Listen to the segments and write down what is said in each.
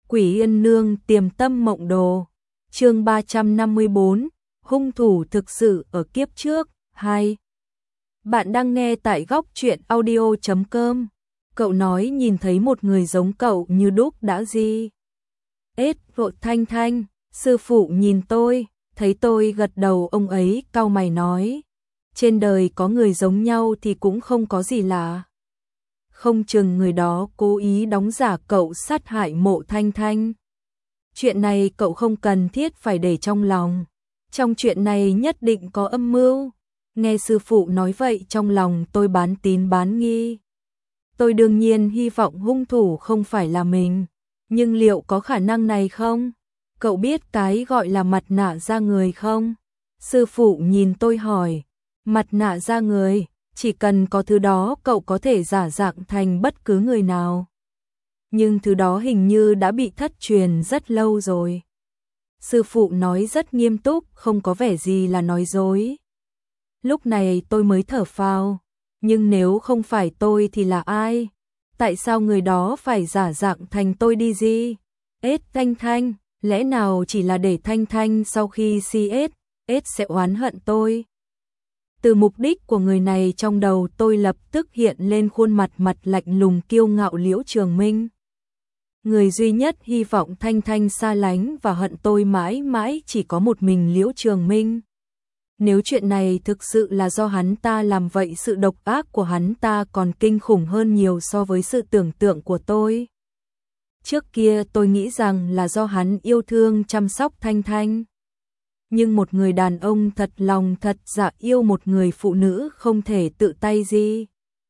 Quỷ Yên Nương Tiềm Tâm Mộng Đồ. Chương 354, hung thủ thực sự ở kiếp trước. 2. Bạn đang nghe tại góc truyện audio.com. Cậu nói nhìn thấy một người giống cậu như đúc đã gì? Ết vội Thanh Thanh, sư phụ nhìn tôi, thấy tôi gật đầu ông ấy cau mày nói. Trên đời có người giống nhau thì cũng không có gì lạ. Không chừng người đó cố ý đóng giả cậu sát hại Mộ Thanh Thanh. Chuyện này cậu không cần thiết phải để trong lòng. Trong chuyện này nhất định có âm mưu. Nghe sư phụ nói vậy trong lòng tôi bán tín bán nghi. Tôi đương nhiên hy vọng hung thủ không phải là mình. Nhưng liệu có khả năng này không? Cậu biết cái gọi là mặt nạ da người không? Sư phụ nhìn tôi hỏi. Mặt nạ da người, chỉ cần có thứ đó cậu có thể giả dạng thành bất cứ người nào. Nhưng thứ đó hình như đã bị thất truyền rất lâu rồi. Sư phụ nói rất nghiêm túc, không có vẻ gì là nói dối. Lúc này tôi mới thở phào. Nhưng nếu không phải tôi thì là ai? Tại sao người đó phải giả dạng thành tôi đi gì? Ết Thanh Thanh, lẽ nào chỉ là để Thanh Thanh sau khi ết sẽ oán hận tôi? Từ mục đích của người này trong đầu tôi lập tức hiện lên khuôn mặt lạnh lùng kiêu ngạo Liễu Trường Minh. Người duy nhất hy vọng Thanh Thanh xa lánh và hận tôi mãi mãi chỉ có một mình Liễu Trường Minh. Nếu chuyện này thực sự là do hắn ta làm vậy, sự độc ác của hắn ta còn kinh khủng hơn nhiều so với sự tưởng tượng của tôi. Trước kia tôi nghĩ rằng là do hắn yêu thương chăm sóc Thanh Thanh. Nhưng một người đàn ông thật lòng thật dạ yêu một người phụ nữ không thể tự tay gì.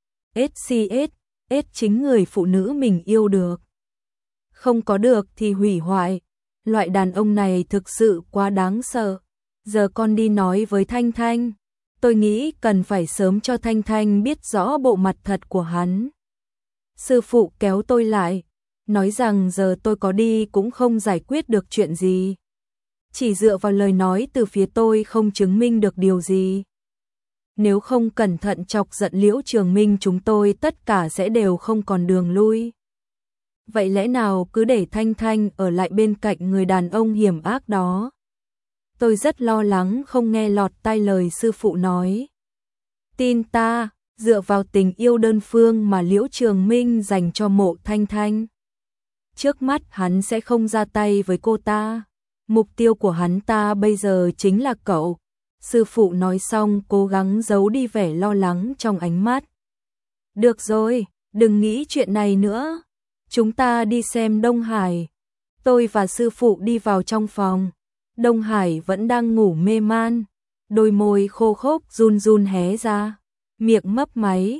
Ết chính người phụ nữ mình yêu được. Không có được thì hủy hoại. Loại đàn ông này thực sự quá đáng sợ. Giờ con đi nói với Thanh Thanh. Tôi nghĩ cần phải sớm cho Thanh Thanh biết rõ bộ mặt thật của hắn. Sư phụ kéo tôi lại, nói rằng giờ tôi có đi cũng không giải quyết được chuyện gì. Chỉ dựa vào lời nói từ phía tôi không chứng minh được điều gì. Nếu không cẩn thận chọc giận Liễu Trường Minh chúng tôi tất cả sẽ đều không còn đường lui. Vậy lẽ nào cứ để Thanh Thanh ở lại bên cạnh người đàn ông hiểm ác đó? Tôi rất lo lắng không nghe lọt tai lời sư phụ nói. Tin ta, dựa vào tình yêu đơn phương mà Liễu Trường Minh dành cho Mộ Thanh Thanh. Trước mắt hắn sẽ không ra tay với cô ta. Mục tiêu của hắn ta bây giờ chính là cậu. Sư phụ nói xong cố gắng giấu đi vẻ lo lắng trong ánh mắt. Được rồi, đừng nghĩ chuyện này nữa. Chúng ta đi xem Đông Hải. Tôi và sư phụ đi vào trong phòng. Đông Hải vẫn đang ngủ mê man. Đôi môi khô khốc run run hé ra. Miệng mấp máy.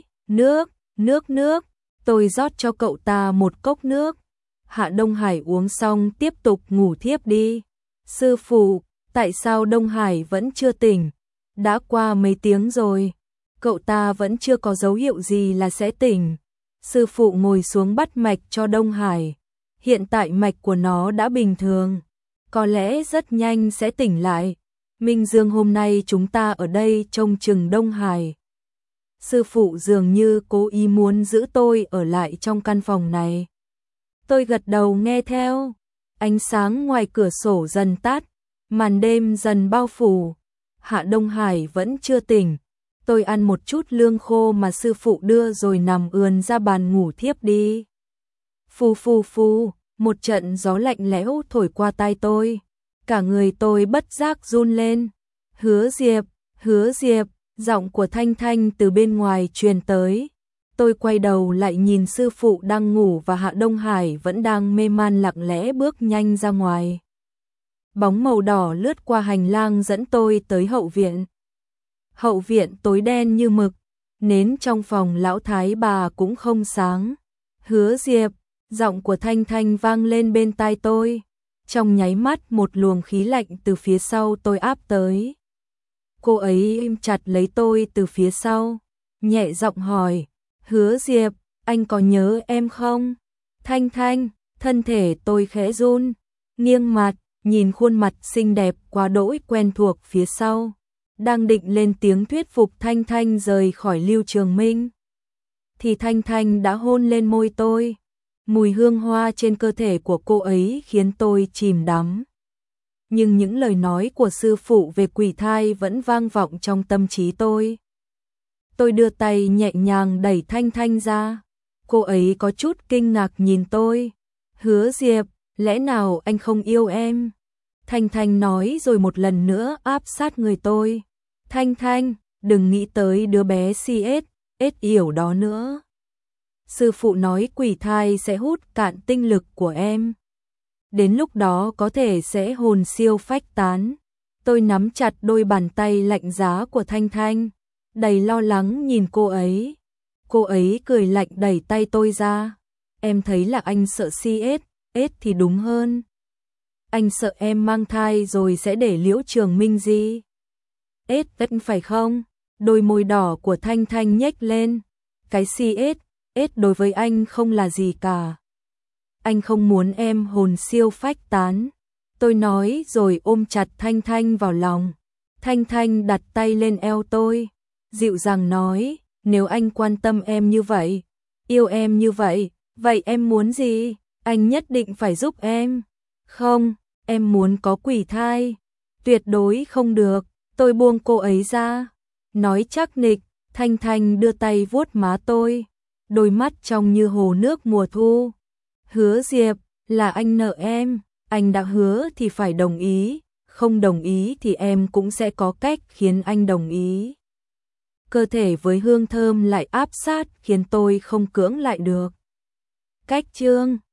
Nước. Tôi rót cho cậu ta một cốc nước. Hạ Đông Hải uống xong tiếp tục ngủ thiếp đi. Sư phụ, tại sao Đông Hải vẫn chưa tỉnh? Đã qua mấy tiếng rồi. Cậu ta vẫn chưa có dấu hiệu gì là sẽ tỉnh. Sư phụ ngồi xuống bắt mạch cho Đông Hải. Hiện tại mạch của nó đã bình thường. Có lẽ rất nhanh sẽ tỉnh lại. Minh Dương hôm nay chúng ta ở đây trông chừng Đông Hải. Sư phụ dường như cố ý muốn giữ tôi ở lại trong căn phòng này. Tôi gật đầu nghe theo. Ánh sáng ngoài cửa sổ dần tắt, màn đêm dần bao phủ. Hạ Đông Hải vẫn chưa tỉnh. Tôi ăn một chút lương khô mà sư phụ đưa rồi nằm ườn ra bàn ngủ thiếp đi. Phù, một trận gió lạnh lẽo thổi qua tai tôi. Cả người tôi bất giác run lên. Hứa Diệp, giọng của Thanh Thanh từ bên ngoài truyền tới. Tôi quay đầu lại nhìn sư phụ đang ngủ và Hạ Đông Hải vẫn đang mê man lặng lẽ bước nhanh ra ngoài. Bóng màu đỏ lướt qua hành lang dẫn tôi tới hậu viện. Hậu viện tối đen như mực, nến trong phòng lão thái bà cũng không sáng. Hứa Diệp, giọng của Thanh Thanh vang lên bên tai tôi. Trong nháy mắt một luồng khí lạnh từ phía sau tôi áp tới. Cô ấy ôm chặt lấy tôi từ phía sau, nhẹ giọng hỏi. Hứa Diệp, anh có nhớ em không? Thanh Thanh, thân thể tôi khẽ run, nghiêng mặt, nhìn khuôn mặt xinh đẹp quá đỗi quen thuộc phía sau. Đang định lên tiếng thuyết phục Thanh Thanh rời khỏi Liễu Trường Minh. Thì Thanh Thanh đã hôn lên môi tôi. Mùi hương hoa trên cơ thể của cô ấy khiến tôi chìm đắm. Nhưng những lời nói của sư phụ về quỷ thai vẫn vang vọng trong tâm trí tôi. Tôi đưa tay nhẹ nhàng đẩy Thanh Thanh ra. Cô ấy có chút kinh ngạc nhìn tôi. Hứa Diệp, lẽ nào anh không yêu em? Thanh Thanh nói rồi một lần nữa áp sát người tôi. Thanh Thanh, đừng nghĩ tới đứa bé CS yểu đó nữa. Sư phụ nói quỷ thai sẽ hút cạn tinh lực của em. Đến lúc đó có thể sẽ hồn siêu phách tán. Tôi nắm chặt đôi bàn tay lạnh giá của Thanh Thanh, đầy lo lắng nhìn cô ấy. Cô ấy cười lạnh đẩy tay tôi ra. Em thấy là anh sợ CS thì đúng hơn. Anh sợ em mang thai rồi sẽ để Liễu Trường Minh gì? Tất phải không? Đôi môi đỏ của Thanh Thanh nhếch lên. Cái CS đối với anh không là gì cả. Anh không muốn em hồn siêu phách tán. Tôi nói rồi ôm chặt Thanh Thanh vào lòng. Thanh Thanh đặt tay lên eo tôi, dịu dàng nói, nếu anh quan tâm em như vậy, yêu em như vậy, vậy em muốn gì? Anh nhất định phải giúp em. Không, em muốn có quỷ thai. Tuyệt đối không được. Tôi buông cô ấy ra. Nói chắc nịch, Thanh Thanh đưa tay vuốt má tôi. Đôi mắt trong như hồ nước mùa thu. Hứa Diệp, là anh nợ em. Anh đã hứa thì phải đồng ý. Không đồng ý thì em cũng sẽ có cách khiến anh đồng ý. Cơ thể với hương thơm lại áp sát khiến tôi không cưỡng lại được. Cách chương